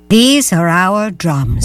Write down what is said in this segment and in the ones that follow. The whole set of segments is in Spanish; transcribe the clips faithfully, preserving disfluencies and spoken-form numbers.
These are our drums.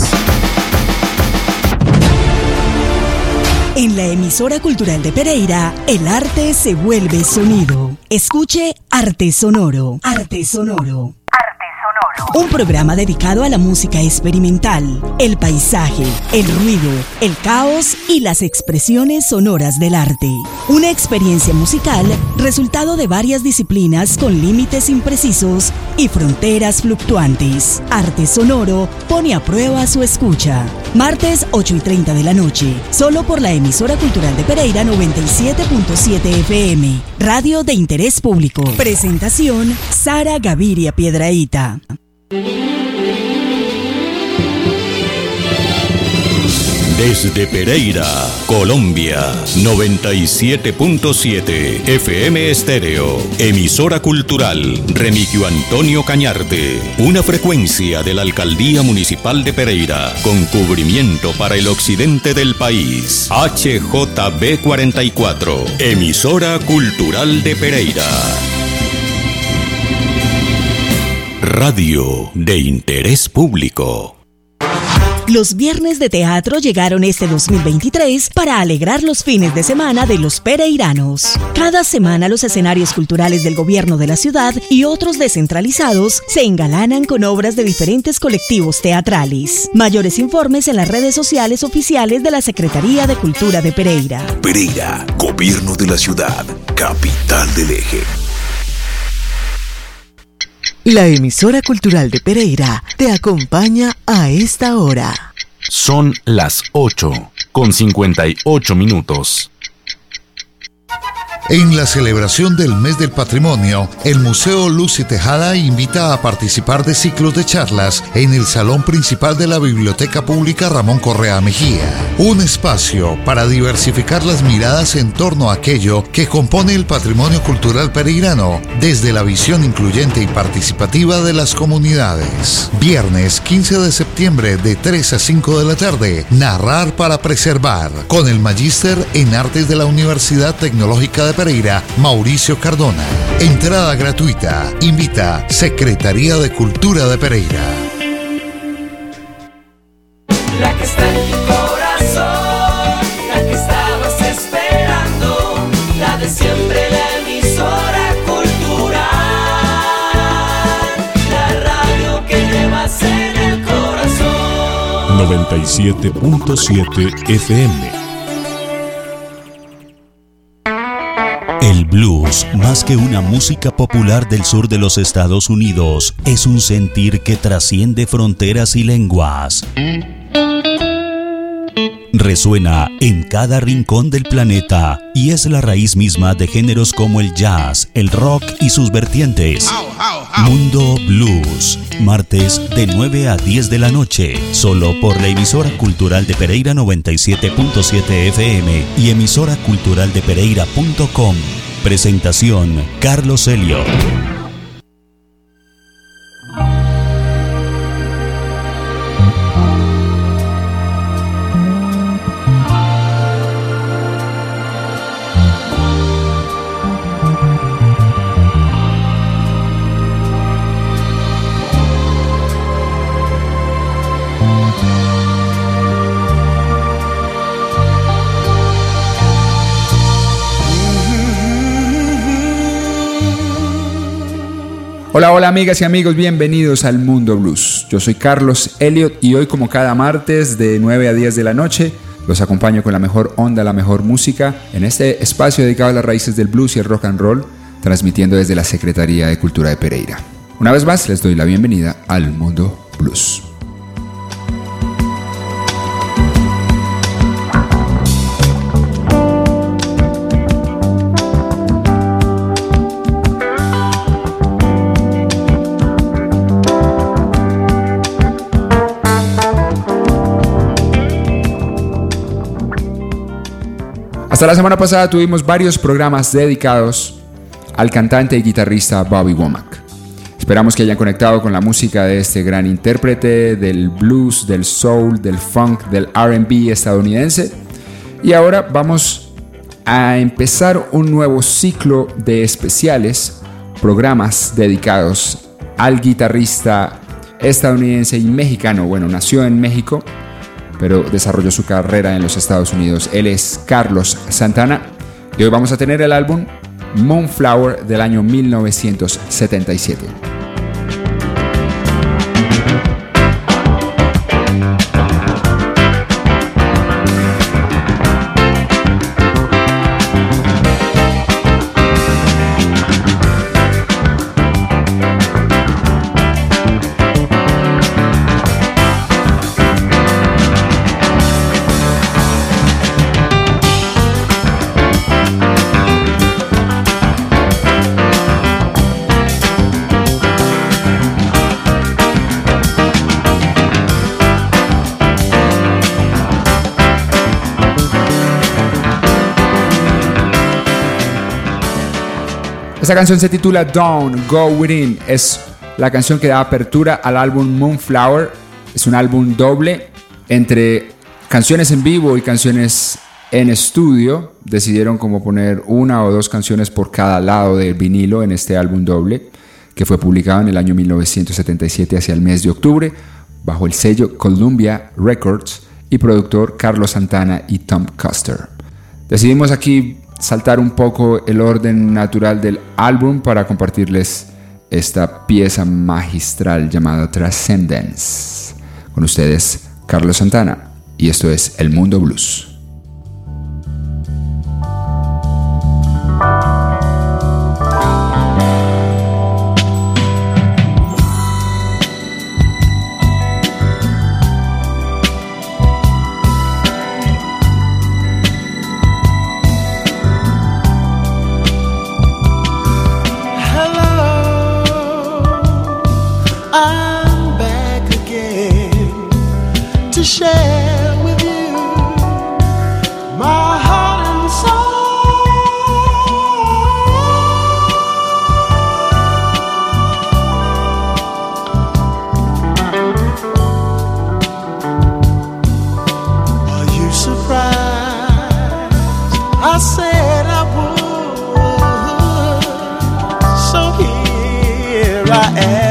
En la emisora cultural de Pereira, el arte se vuelve sonido. Escuche Arte Sonoro. Arte Sonoro. Un programa dedicado a la música experimental, el paisaje, el ruido, el caos y las expresiones sonoras del arte. Una experiencia musical resultado de varias disciplinas con límites imprecisos y fronteras fluctuantes. Arte Sonoro pone a prueba su escucha. Martes ocho y treinta de la noche, solo por la emisora cultural de Pereira noventa y siete punto siete F M, radio de interés público. Presentación, Sara Gaviria Piedrahita. Desde Pereira, Colombia, noventa y siete punto siete F M Estéreo, emisora cultural Remigio Antonio Cañarte, una frecuencia de la Alcaldía Municipal de Pereira, con cubrimiento para el occidente del país, H J B cuarenta y cuatro, emisora cultural de Pereira. Radio de interés público. Los viernes de teatro llegaron este dos mil veintitrés para alegrar los fines de semana de los pereiranos. Cada semana los escenarios culturales del gobierno de la ciudad y otros descentralizados se engalanan con obras de diferentes colectivos teatrales. Mayores informes en las redes sociales oficiales de la Secretaría de Cultura de Pereira. Pereira, gobierno de la ciudad, capital del eje. La emisora cultural de Pereira te acompaña a esta hora. Son las ocho con cincuenta y ocho minutos. En la celebración del Mes del Patrimonio, el Museo Luz y Tejada invita a participar de ciclos de charlas en el Salón Principal de la Biblioteca Pública Ramón Correa Mejía. Un espacio para diversificar las miradas en torno a aquello que compone el patrimonio cultural pereirano, desde la visión incluyente y participativa de las comunidades. Viernes quince de septiembre de tres a cinco de la tarde, Narrar para Preservar, con el Magíster en Artes de la Universidad Tecnológica de Pereira, Mauricio Cardona. Entrada gratuita. Invita Secretaría de Cultura de Pereira. La que está en tu corazón, la que estabas esperando, la de siempre, la emisora cultural, la radio que llevas en el corazón. noventa y siete punto siete F M. El blues, más que una música popular del sur de los Estados Unidos, es un sentir que trasciende fronteras y lenguas. Resuena en cada rincón del planeta y es la raíz misma de géneros como el jazz, el rock y sus vertientes. Mundo Blues, martes de nueve a diez de la noche, solo por la emisora cultural de Pereira noventa y siete punto siete F M y emisora cultural de Pereira punto com. Presentación, Carlos Elliot. Hola, hola amigas y amigos, bienvenidos al Mundo Blues. Yo soy Carlos Elliot y hoy, como cada martes de nueve a diez de la noche, los acompaño con la mejor onda, la mejor música en este espacio dedicado a las raíces del blues y el rock and roll, transmitiendo desde la Secretaría de Cultura de Pereira. Una vez más les doy la bienvenida al Mundo Blues. Hasta la semana pasada tuvimos varios programas dedicados al cantante y guitarrista Bobby Womack. Esperamos que hayan conectado con la música de este gran intérprete del blues, del soul, del funk, del R and B estadounidense. Y ahora vamos a empezar un nuevo ciclo de especiales, programas dedicados al guitarrista estadounidense y mexicano. Bueno, nació en México, pero desarrolló su carrera en los Estados Unidos. Él es Carlos Santana y hoy vamos a tener el álbum Moonflower del año mil novecientos setenta y siete. Esta canción se titula Don't Go Within. Es la canción que da apertura al álbum Moonflower. Es un álbum doble entre canciones en vivo y canciones en estudio. Decidieron como poner una o dos canciones por cada lado del vinilo en este álbum doble, que fue publicado en el año mil novecientos setenta y siete hacia el mes de octubre bajo el sello Columbia Records y productor Carlos Santana y Tom Custer. Decidimos aquí saltar un poco el orden natural del álbum para compartirles esta pieza magistral llamada Transcendence. Con ustedes, Carlos Santana, y esto es El Mundo Blues. Share with you my heart and soul. Are you surprised? I said I would, so here I am.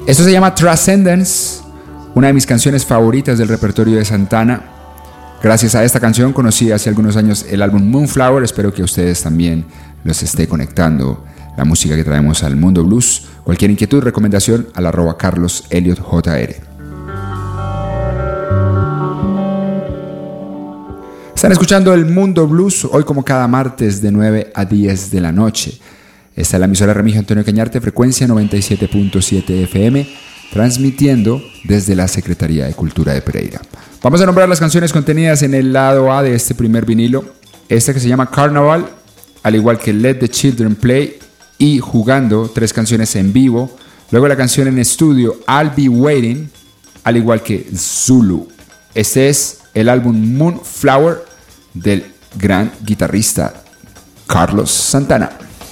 Esto se llama Transcendence, una de mis canciones favoritas del repertorio de Santana. Gracias a esta canción conocí hace algunos años el álbum Moonflower. Espero que a ustedes también los esté conectando la música que traemos al Mundo Blues. Cualquier inquietud, recomendación al arroba Carlos Elliot J R. Están escuchando el Mundo Blues hoy como cada martes de nueve a diez de la noche. Esta es la emisora Remigio Antonio Cañarte, frecuencia noventa y siete punto siete F M, transmitiendo desde la Secretaría de Cultura de Pereira. Vamos a nombrar las canciones contenidas en el lado A de este primer vinilo. Esta que se llama Carnaval, al igual que Let the Children Play y Jugando, tres canciones en vivo. Luego la canción en estudio I'll Be Waiting, al igual que Zulu. Este es el álbum Moonflower del gran guitarrista Carlos Santana.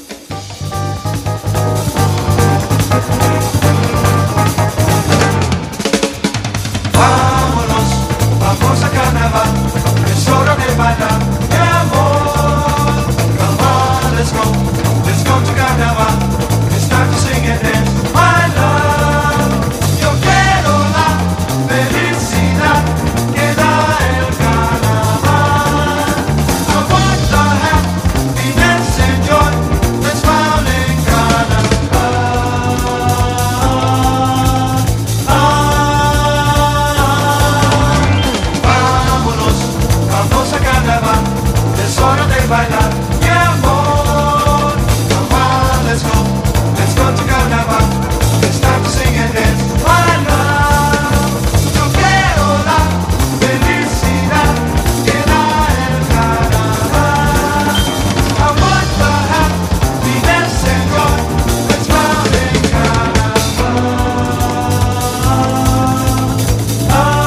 Vamos a carnaval, es hora de bailar, mi amor. Come on, let's go, let's go to carnaval. It's time to sing and dance, my love. Yo quiero la felicidad que da el carnaval. I want the happiness and joy that's found in carnaval. Ah. Vamos a carnaval, es hora de bailar, mi amor. Come on, let's go, let's go to carnaval. It's time to sing and dance, my love. Yo quiero la felicidad que da el carnaval. I want the happiness and joy that's found in carnaval. Ah.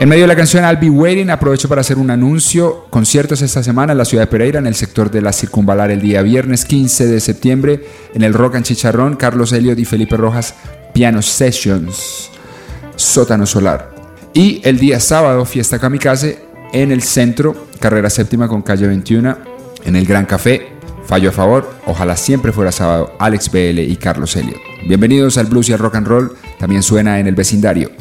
En medio de la canción I'll Be Waiting, aprovecho para hacer un anuncio. Conciertos esta semana en la ciudad de Pereira, en el sector de la Circunvalar, el día viernes quince de septiembre, en el Rock and Chicharrón, Carlos Elliott y Felipe Rojas, Piano Sessions, Sótano Solar. Y el día sábado, Fiesta Kamikaze, en el centro, carrera séptima con calle veintiuno, en el Gran Café, fallo a favor, ojalá siempre fuera sábado, Alex B L y Carlos Elliott. Bienvenidos al blues y al rock and roll, también suena en el vecindario.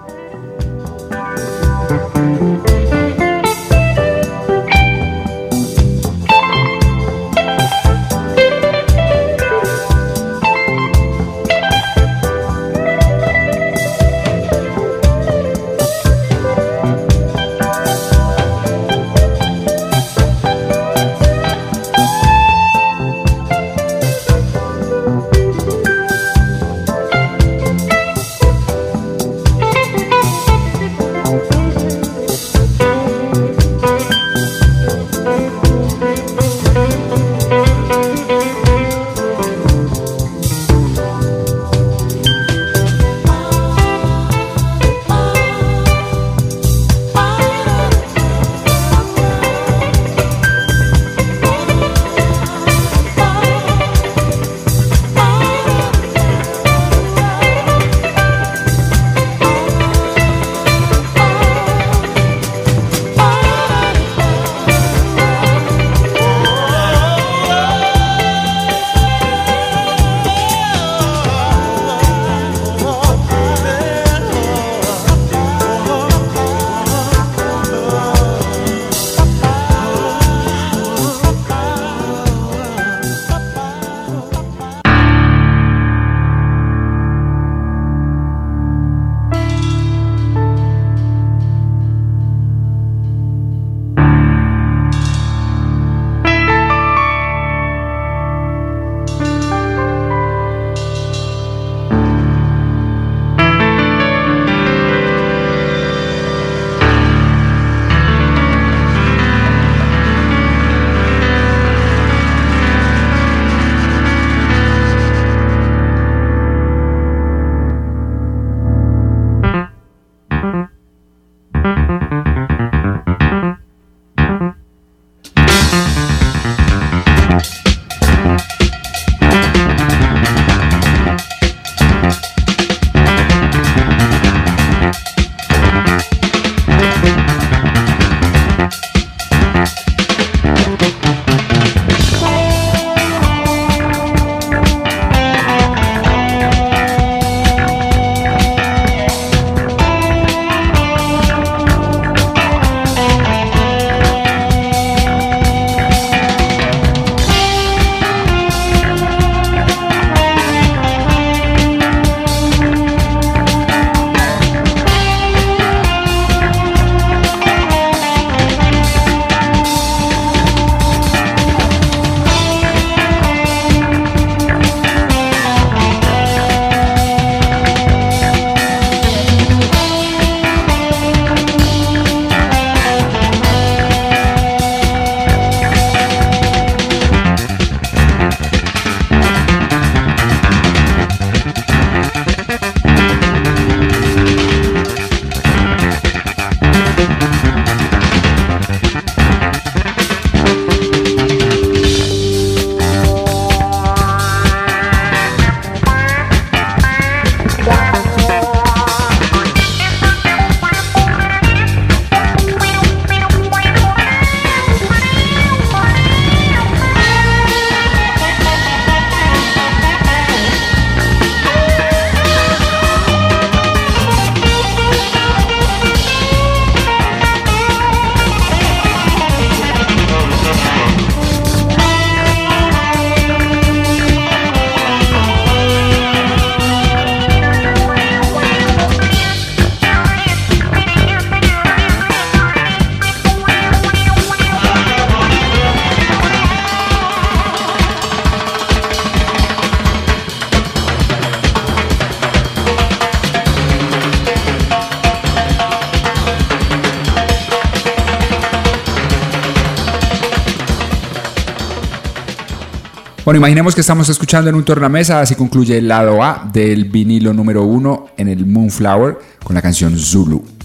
Bueno, imaginemos que estamos escuchando en un tornamesa, así concluye el lado A del vinilo número uno en el Moonflower con la canción Zulu.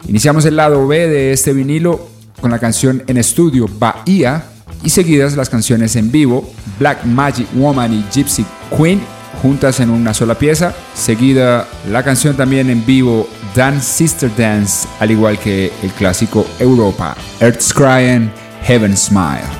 Iniciamos el lado B de este vinilo con la canción en estudio Bahía y seguidas las canciones en vivo Black Magic Woman y Gypsy Queen juntas en una sola pieza, seguida la canción también en vivo Dance Sister Dance, al igual que el clásico Europa, Earth's Crying, Heaven Smile.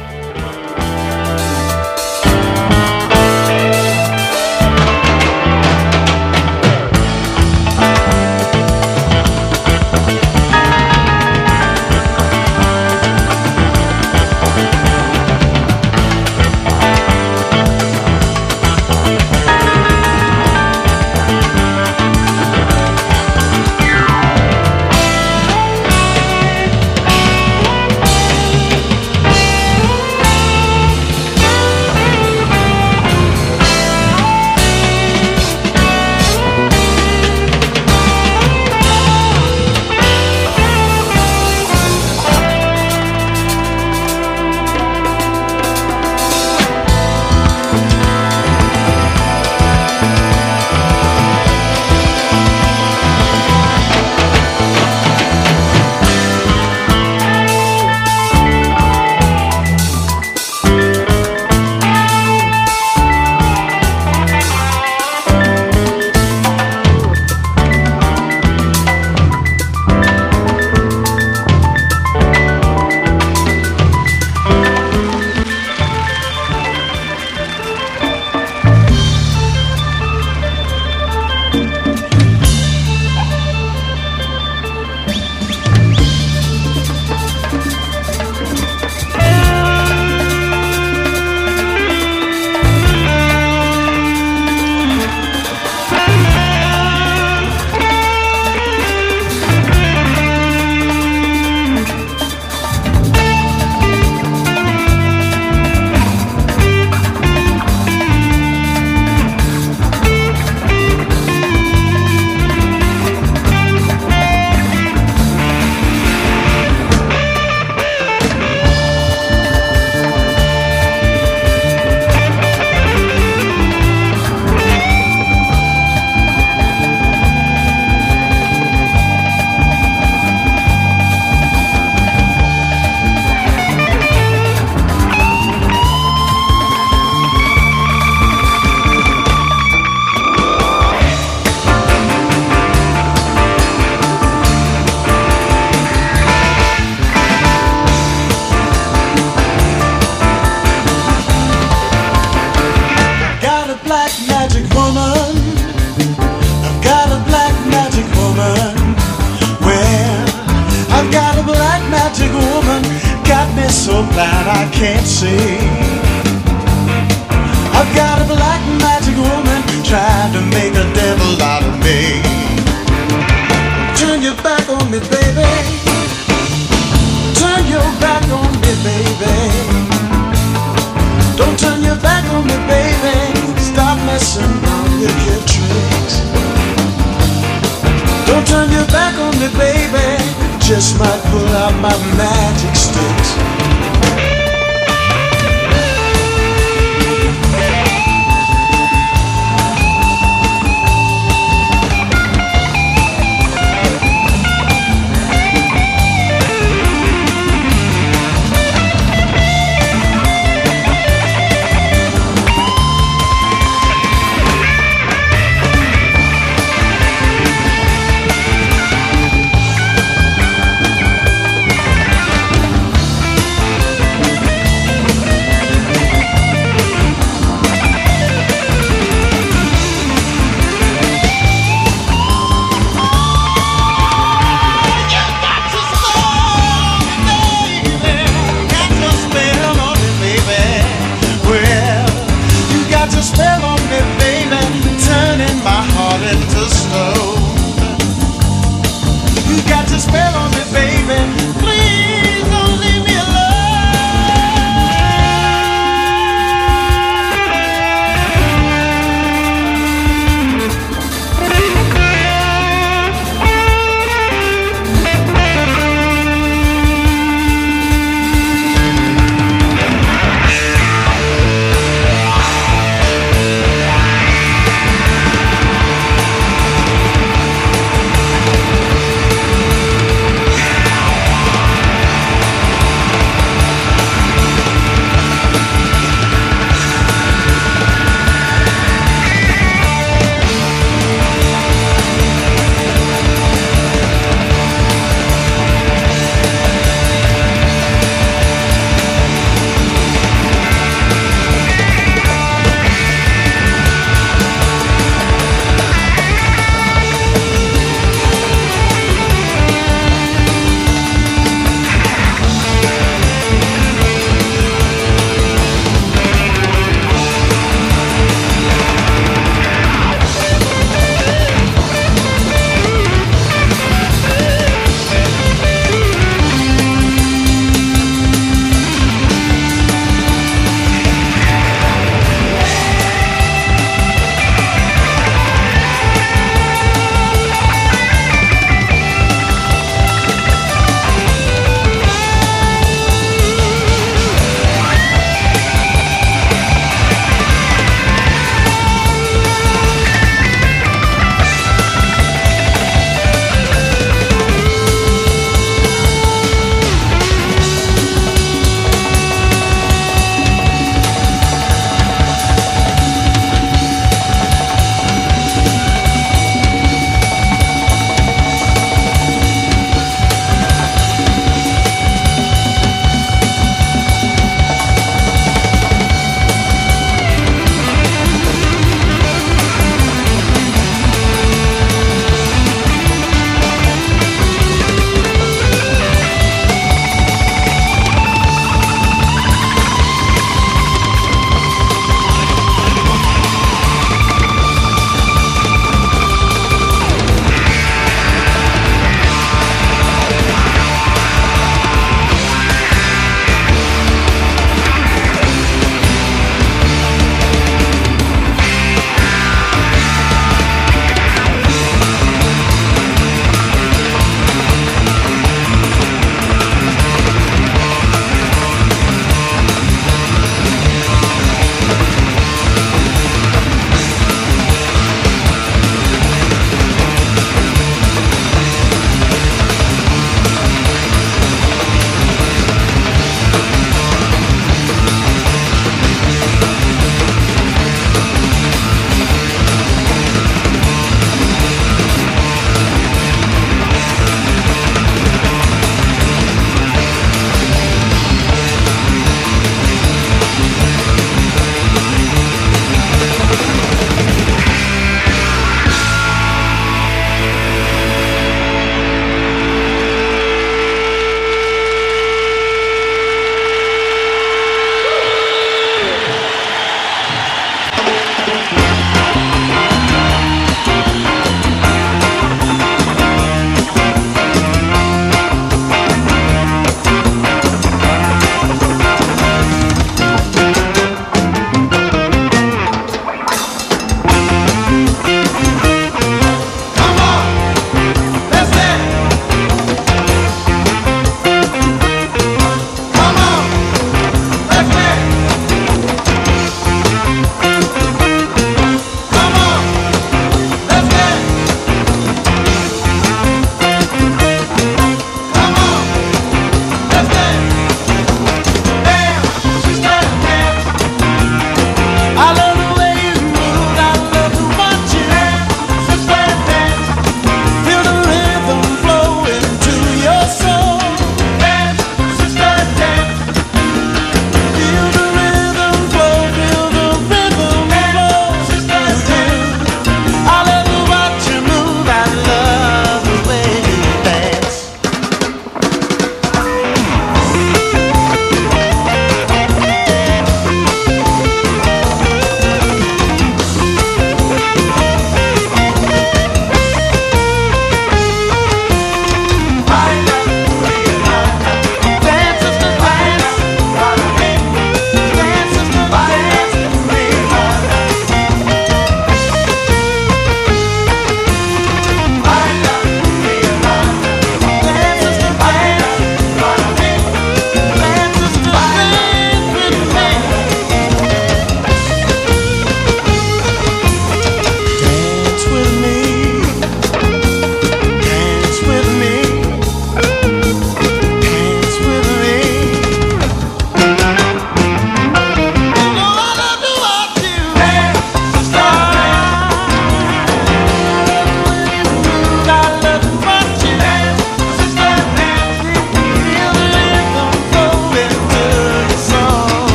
Just might pull out my magic sticks.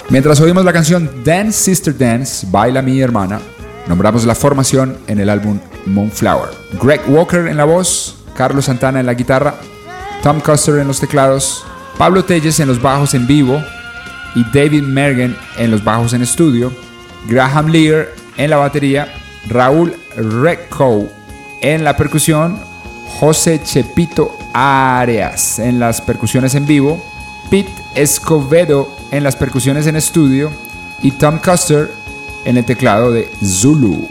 Mientras oímos la canción Dance Sister Dance, Baila mi hermana, nombramos la formación en el álbum Moonflower. Greg Walker en la voz, Carlos Santana en la guitarra, Tom Custer en los teclados, Pablo Telles en los bajos en vivo y David Mergen en los bajos en estudio, Graham Lear en la batería, Raúl Recco en la percusión, José Chepito Arias en las percusiones en vivo, Pete Escobedo en las percusiones en estudio y Tom Custer en el teclado de Zulu.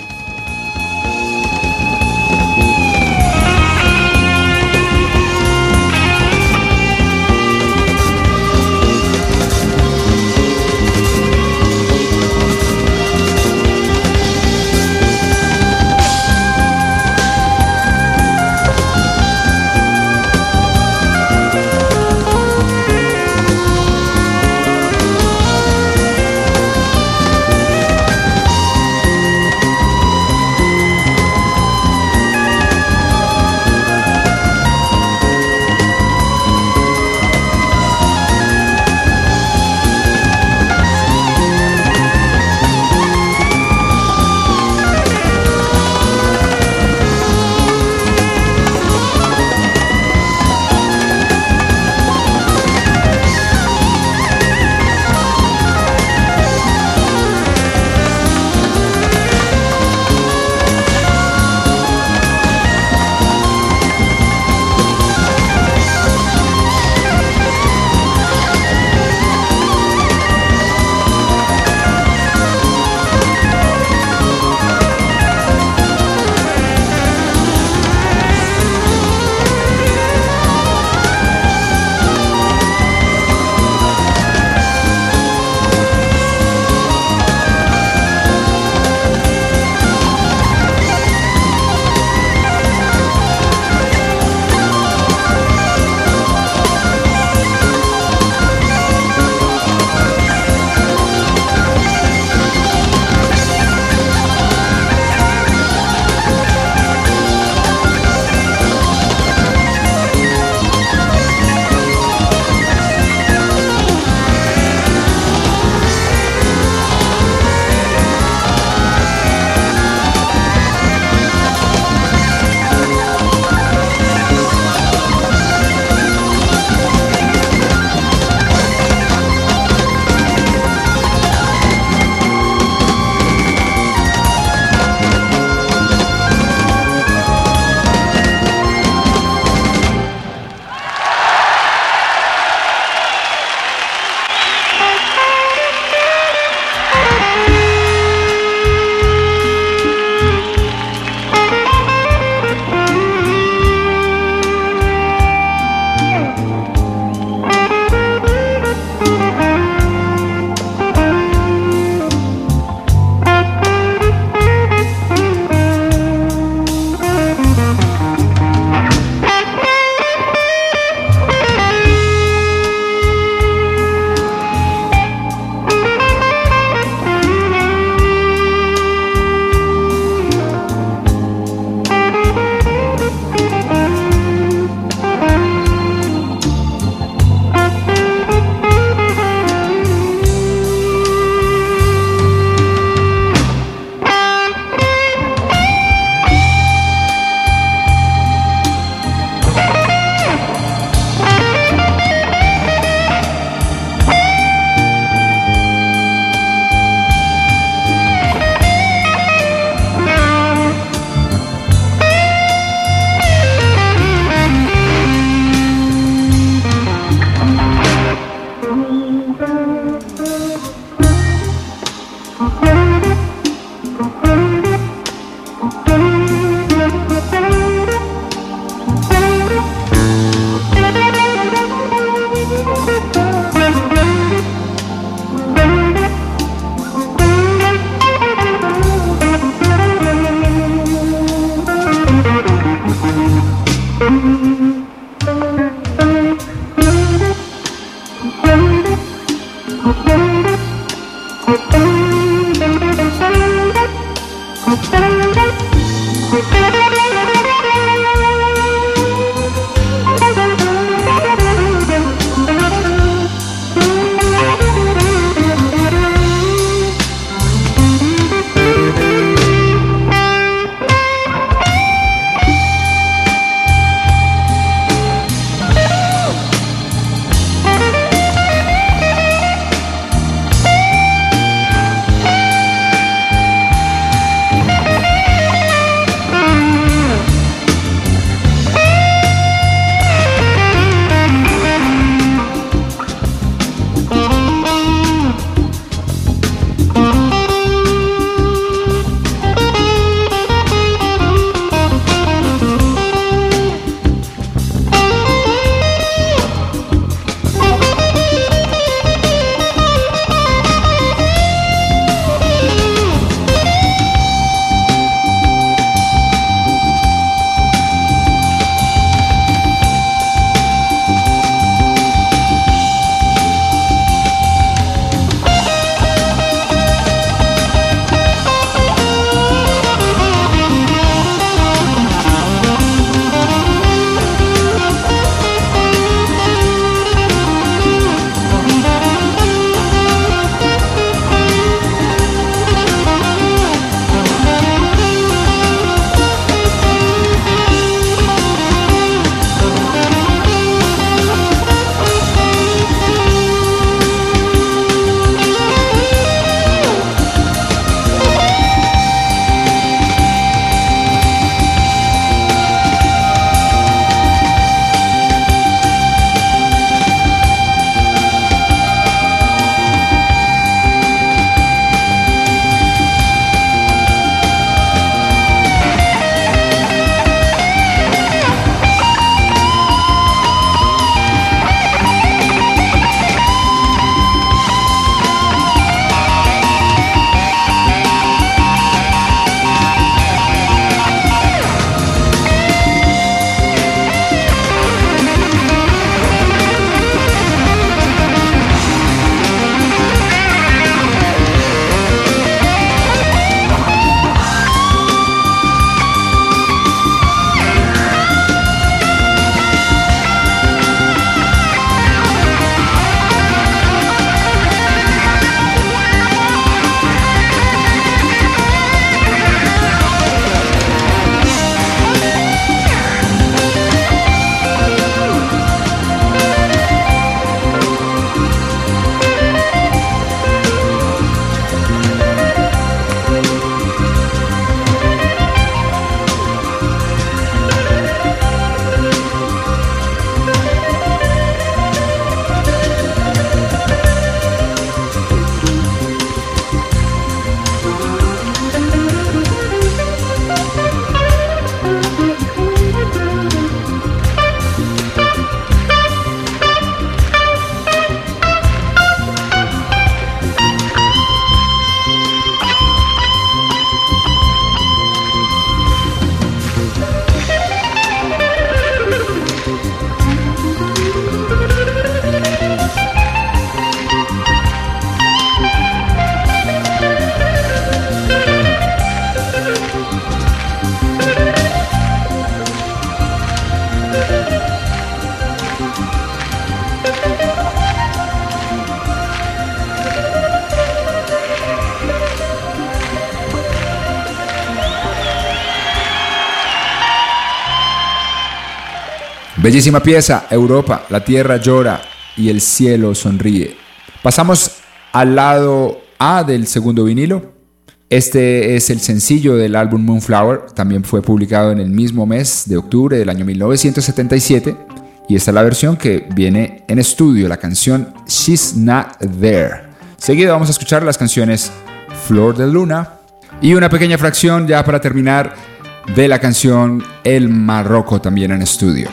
Bellísima pieza, Europa, la tierra llora y el cielo sonríe. Pasamos al lado A del segundo vinilo. Este es el sencillo del álbum Moonflower, también fue publicado en el mismo mes de octubre del año mil novecientos setenta y siete, y esta es la versión que viene en estudio, la canción She's Not There. Seguido vamos a escuchar las canciones Flor de Luna y una pequeña fracción ya para terminar de la canción El Marroco, también en estudio.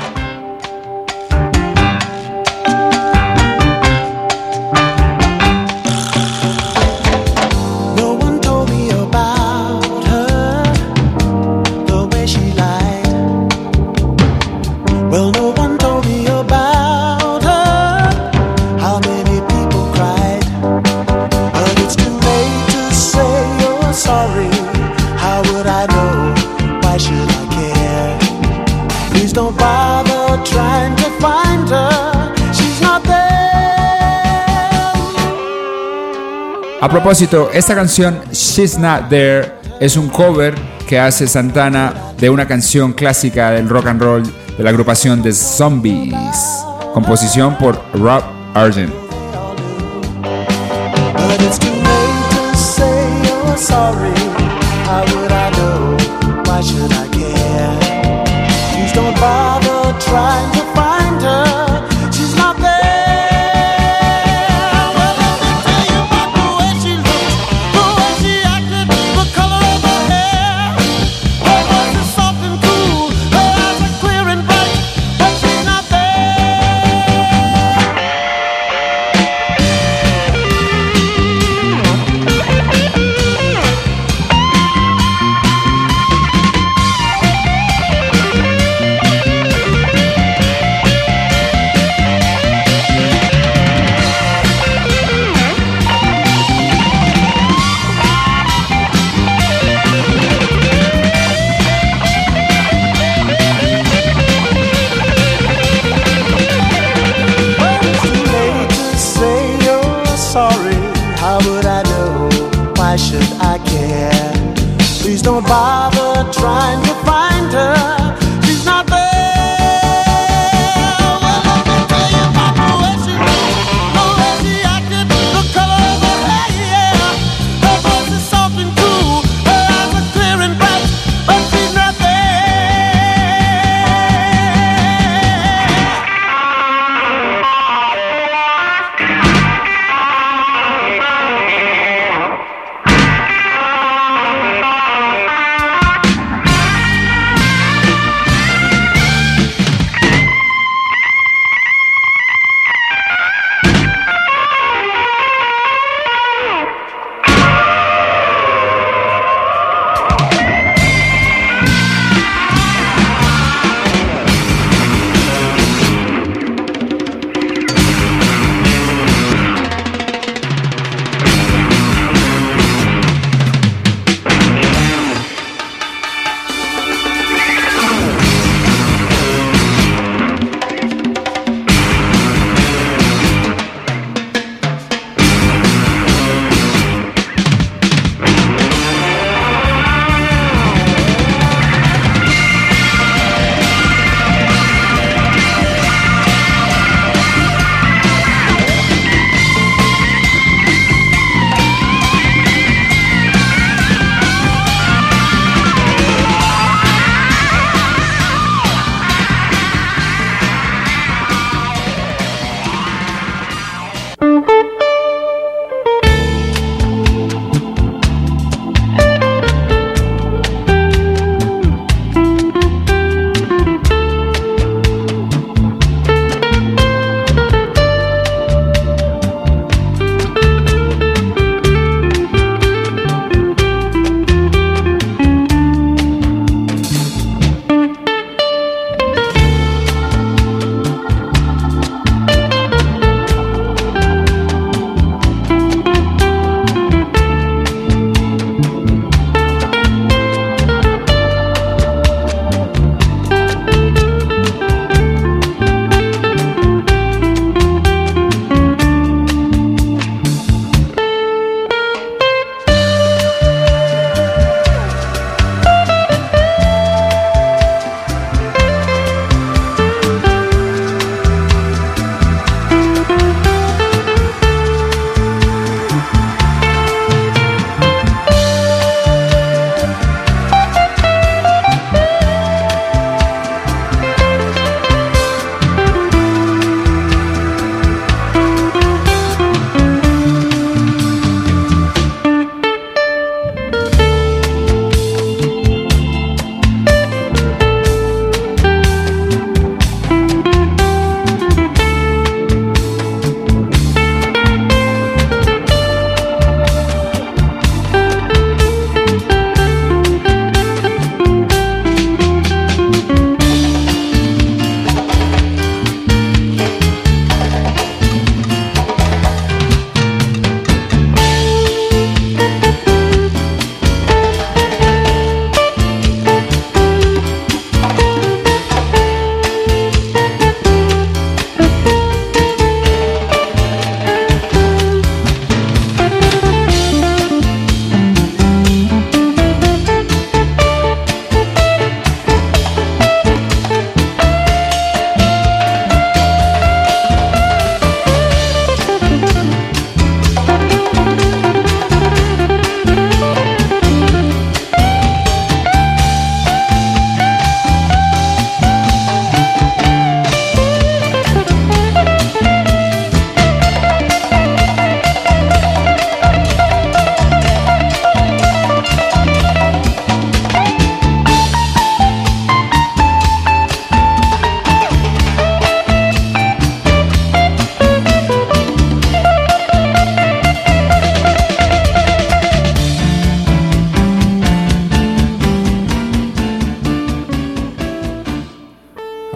A propósito, esta canción She's Not There es un cover que hace Santana de una canción clásica del rock and roll de la agrupación The Zombies, composición por Rob Argent.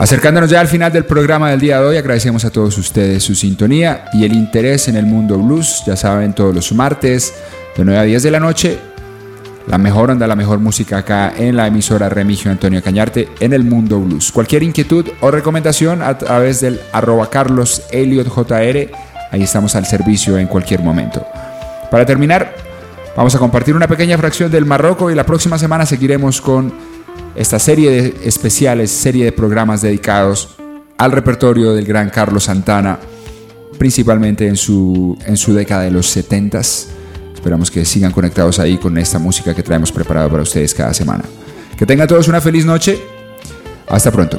Acercándonos ya al final del programa del día de hoy, agradecemos a todos ustedes su sintonía y el interés en el mundo blues. Ya saben, todos los martes de nueve a diez de la noche, la mejor onda, la mejor música acá en la emisora Remigio Antonio Cañarte en el mundo blues. Cualquier inquietud o recomendación a través del arroba Carlos Elliot J R, ahí estamos al servicio en cualquier momento. Para terminar, vamos a compartir una pequeña fracción del Marroco y la próxima semana seguiremos con esta serie de especiales, serie de programas dedicados al repertorio del gran Carlos Santana, principalmente en su, en su década de los setentas. Esperamos que sigan conectados ahí con esta música que traemos preparada para ustedes cada semana. Que tengan todos una feliz noche. Hasta pronto.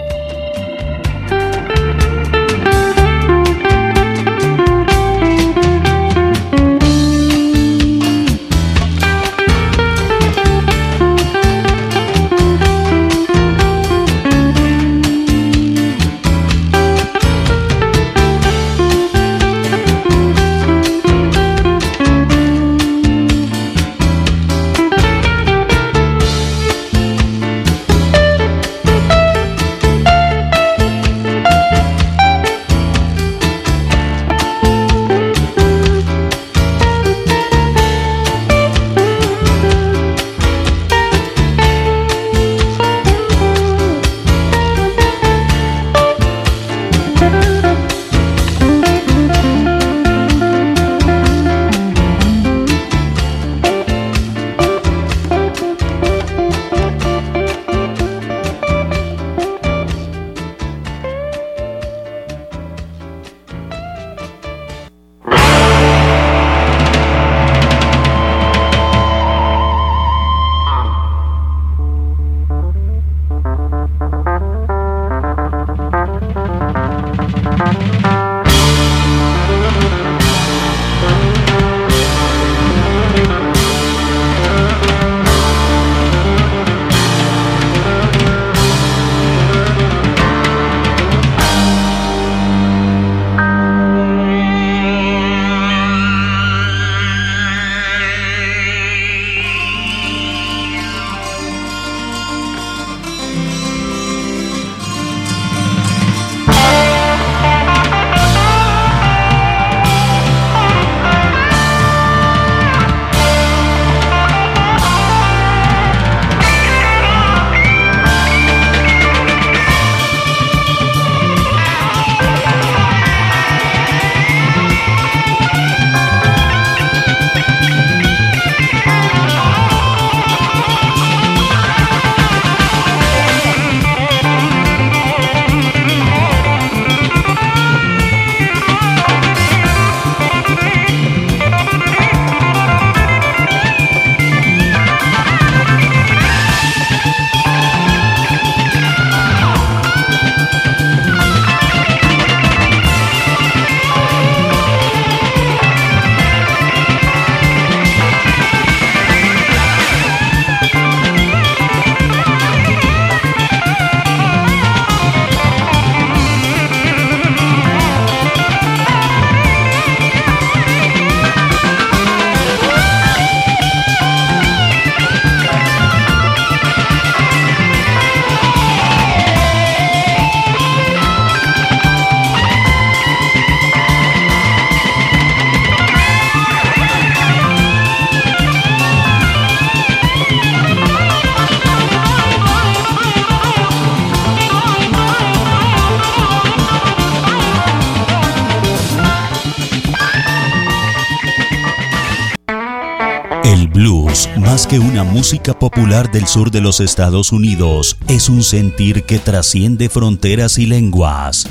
El blues, más que una música popular del sur de los Estados Unidos, es un sentir que trasciende fronteras y lenguas.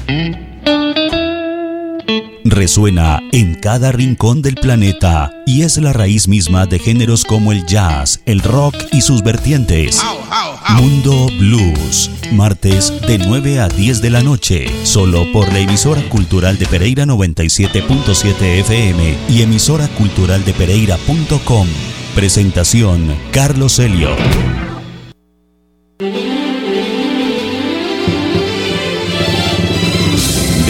Resuena en cada rincón del planeta y es la raíz misma de géneros como el jazz, el rock y sus vertientes. Mundo Blues, martes de nueve a diez de la noche, solo por la emisora cultural de Pereira noventa y siete punto siete F M y emisora cultural de pereira punto com. Presentación Carlos Elliot.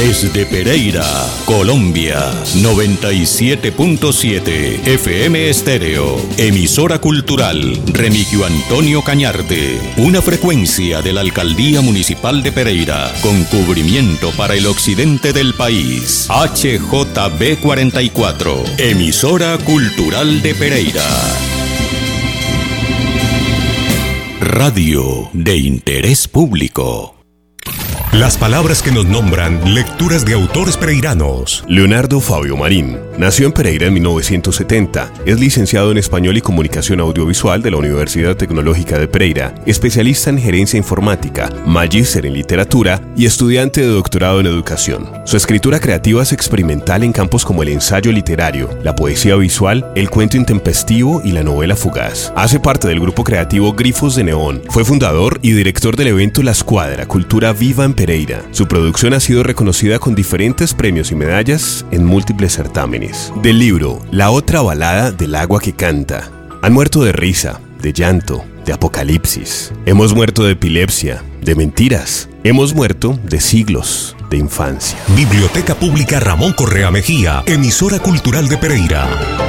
Desde Pereira, Colombia, noventa y siete punto siete F M Estéreo, emisora cultural Remigio Antonio Cañarte, una frecuencia de la Alcaldía Municipal de Pereira, con cubrimiento para el occidente del país. H J B cuarenta y cuatro, emisora cultural de Pereira. Radio de interés público. Las palabras que nos nombran, lecturas de autores pereiranos. Leonardo Fabio Marín nació en Pereira en mil novecientos setenta. Es licenciado en Español y Comunicación Audiovisual de la Universidad Tecnológica de Pereira, especialista en Gerencia Informática, magíster en Literatura y estudiante de doctorado en Educación. Su escritura creativa es experimental en campos como el ensayo literario, la poesía visual, el cuento intempestivo y la novela fugaz. Hace parte del grupo creativo Grifos de Neón. Fue fundador y director del evento La Escuadra, Cultura Viva en Pereira. Su producción ha sido reconocida con diferentes premios y medallas en múltiples certámenes. Del libro La otra balada del agua que canta. Han muerto de risa, de llanto, de apocalipsis. Hemos muerto de epilepsia, de mentiras. Hemos muerto de siglos de infancia. Biblioteca Pública Ramón Correa Mejía, emisora cultural de Pereira.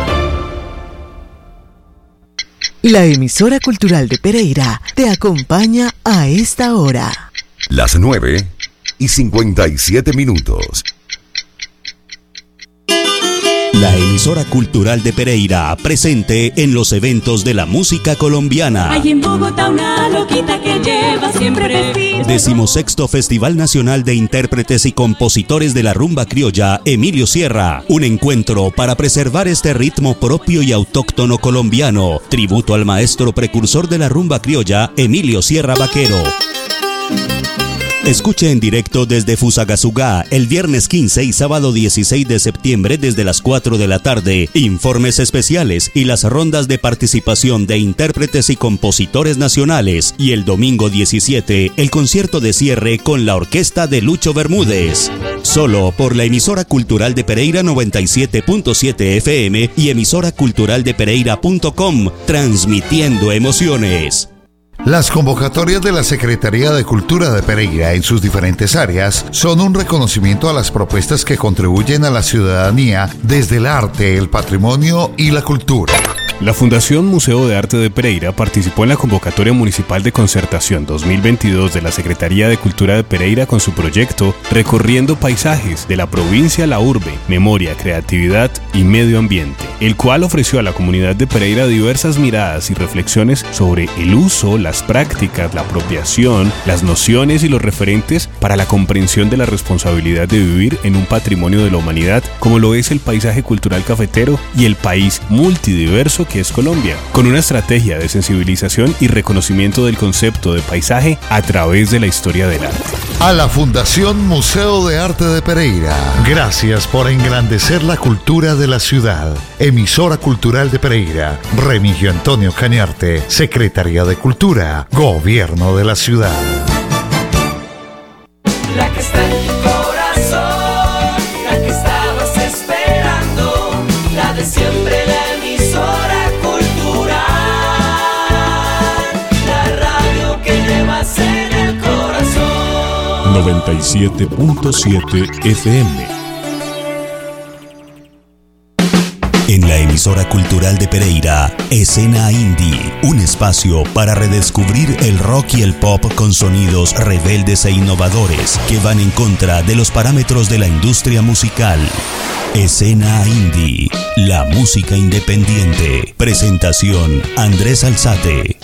La emisora cultural de Pereira te acompaña a esta hora. Las nueve y cincuenta y siete minutos. La emisora cultural de Pereira, presente en los eventos de la música colombiana. Hay en Bogotá una loquita que lleva siempre vestido. Decimosexto Festival Nacional de Intérpretes y Compositores de la Rumba Criolla, Emilio Sierra. Un encuentro para preservar este ritmo propio y autóctono colombiano. Tributo al maestro precursor de la rumba criolla, Emilio Sierra Vaquero. Escuche en directo desde Fusagasugá el viernes quince y sábado dieciséis de septiembre desde las cuatro de la tarde. Informes especiales y las rondas de participación de intérpretes y compositores nacionales. Y el domingo diecisiete, el concierto de cierre con la orquesta de Lucho Bermúdez. Solo por la emisora cultural de Pereira noventa y siete punto siete F M y emisora cultural de pereira punto com, transmitiendo emociones. Las convocatorias de la Secretaría de Cultura de Pereira en sus diferentes áreas son un reconocimiento a las propuestas que contribuyen a la ciudadanía desde el arte, el patrimonio y la cultura. La Fundación Museo de Arte de Pereira participó en la convocatoria municipal de concertación dos mil veintidós de la Secretaría de Cultura de Pereira con su proyecto Recorriendo Paisajes de la provincia a la urbe, memoria, creatividad y medio ambiente, el cual ofreció a la comunidad de Pereira diversas miradas y reflexiones sobre el uso, las prácticas, la apropiación, las nociones y los referentes para la comprensión de la responsabilidad de vivir en un patrimonio de la humanidad como lo es el paisaje cultural cafetero y el país multidiverso que es Colombia, con una estrategia de sensibilización y reconocimiento del concepto de paisaje a través de la historia del arte. A la Fundación Museo de Arte de Pereira, gracias por engrandecer la cultura de la ciudad. Emisora Cultural de Pereira, Remigio Antonio Cañarte, Secretaría de Cultura, Gobierno de la Ciudad. La que está en tu corazón, la que estabas esperando, la de siempre, la emisora cultural, la radio que llevas en el corazón. noventa y siete punto siete F M. En la emisora cultural de Pereira, Escena Indie, un espacio para redescubrir el rock y el pop con sonidos rebeldes e innovadores que van en contra de los parámetros de la industria musical. Escena Indie, la música independiente. Presentación, Andrés Alzate.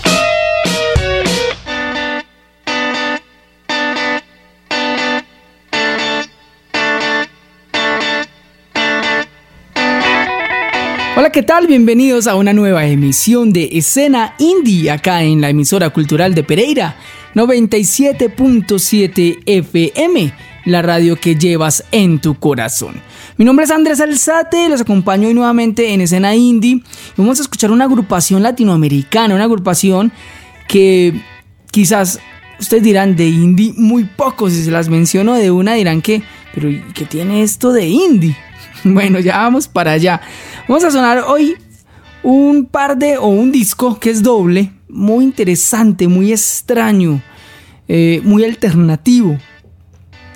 Hola, ¿qué tal? Bienvenidos a una nueva emisión de Escena Indie acá en la emisora cultural de Pereira, noventa y siete punto siete F M, la radio que llevas en tu corazón. Mi nombre es Andrés Alzate, los acompaño hoy nuevamente en Escena Indie. Vamos a escuchar una agrupación latinoamericana, una agrupación que quizás ustedes dirán de indie muy poco, si se las menciono de una dirán que, pero ¿qué tiene esto de indie? Bueno, ya vamos para allá. Vamos a sonar hoy un par de, o un disco que es doble, muy interesante, muy extraño, eh, muy alternativo.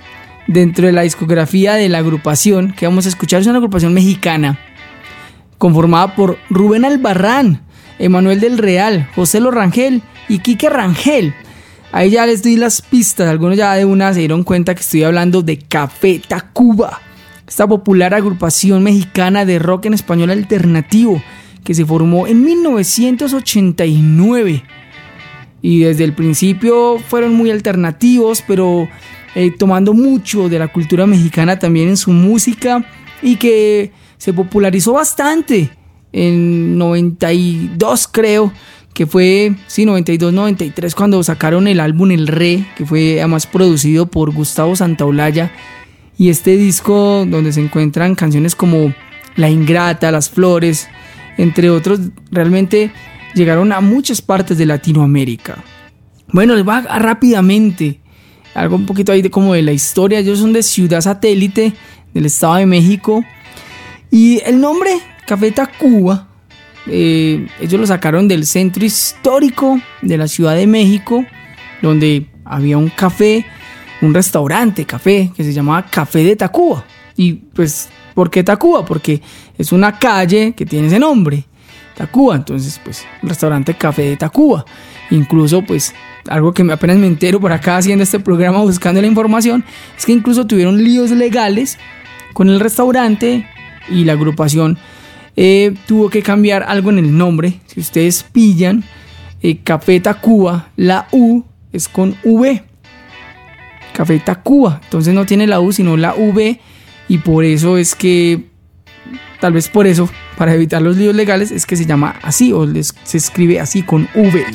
dentro de la discografía de la agrupación que vamos a escuchar es una agrupación mexicana conformada por Rubén Albarrán, Emanuel del Real, José Lo Rangel y Quique Rangel. Ahí ya les doy las pistas, algunos ya de una se dieron cuenta que estoy hablando de Café Tacuba, esta popular agrupación mexicana de rock en español alternativo que se formó en mil novecientos ochenta y nueve. Y desde el principio fueron muy alternativos, pero eh, tomando mucho de la cultura mexicana también en su música, y que se popularizó bastante en noventa y dos, creo, que fue, sí, noventa y dos, noventa y tres, cuando sacaron el álbum El Re, que fue además producido por Gustavo Santaolalla, y este disco donde se encuentran canciones como La Ingrata, Las Flores, entre otros, realmente llegaron a muchas partes de Latinoamérica. Bueno, les va a, rápidamente algo un poquito ahí de como de la historia. Ellos son de Ciudad Satélite, del Estado de México, y el nombre Café Tacuba eh, ellos lo sacaron del centro histórico de la Ciudad de México, donde había un café, un restaurante café que se llamaba Café de Tacuba. Y pues, ¿por qué Tacuba? Porque es una calle que tiene ese nombre, Tacuba. Entonces, pues, un restaurante Café de Tacuba. Incluso, pues, algo que apenas me entero por acá haciendo este programa, buscando la información, es que incluso tuvieron líos legales con el restaurante, y la agrupación eh, tuvo que cambiar algo en el nombre. Si ustedes pillan eh, Café Tacuba, la U es con V, Café Tacuba, entonces no tiene la U sino la V, y por eso es que, tal vez por eso, para evitar los líos legales, es que se llama así, o les, se escribe así con V.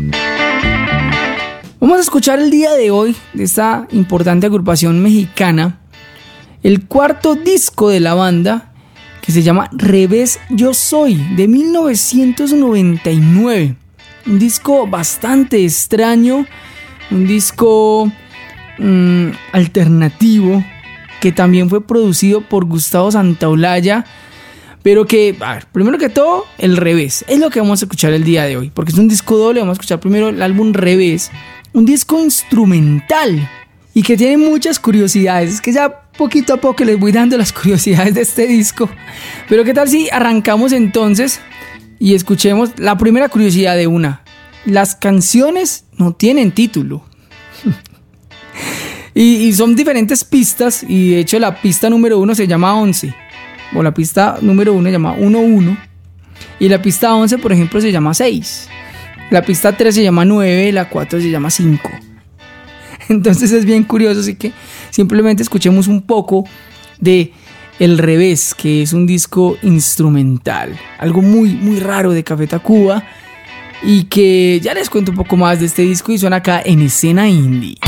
Vamos a escuchar el día de hoy de esta importante agrupación mexicana el cuarto disco de la banda, que se llama Revés Yo Soy, de mil novecientos noventa y nueve. Un disco bastante extraño, un disco mmm, alternativo, que también fue producido por Gustavo Santaolalla, pero que, a ver, primero que todo, el Revés es lo que vamos a escuchar el día de hoy, porque es un disco doble. Vamos a escuchar primero el álbum Revés, un disco instrumental y que tiene muchas curiosidades. Es que ya poquito a poco les voy dando las curiosidades de este disco, pero qué tal si arrancamos entonces y escuchemos la primera curiosidad de una. Las canciones no tienen título. y, y son diferentes pistas, y de hecho la pista número uno se llama once, o la pista número uno se llama uno uno, y la pista once, por ejemplo, se llama seis. La pista tres se llama nueve, la cuatro se llama cinco. Entonces es bien curioso, así que simplemente escuchemos un poco de El Revés, que es un disco instrumental, algo muy muy raro de Café Tacuba, y que ya les cuento un poco más de este disco, y suena acá en Escena Indie.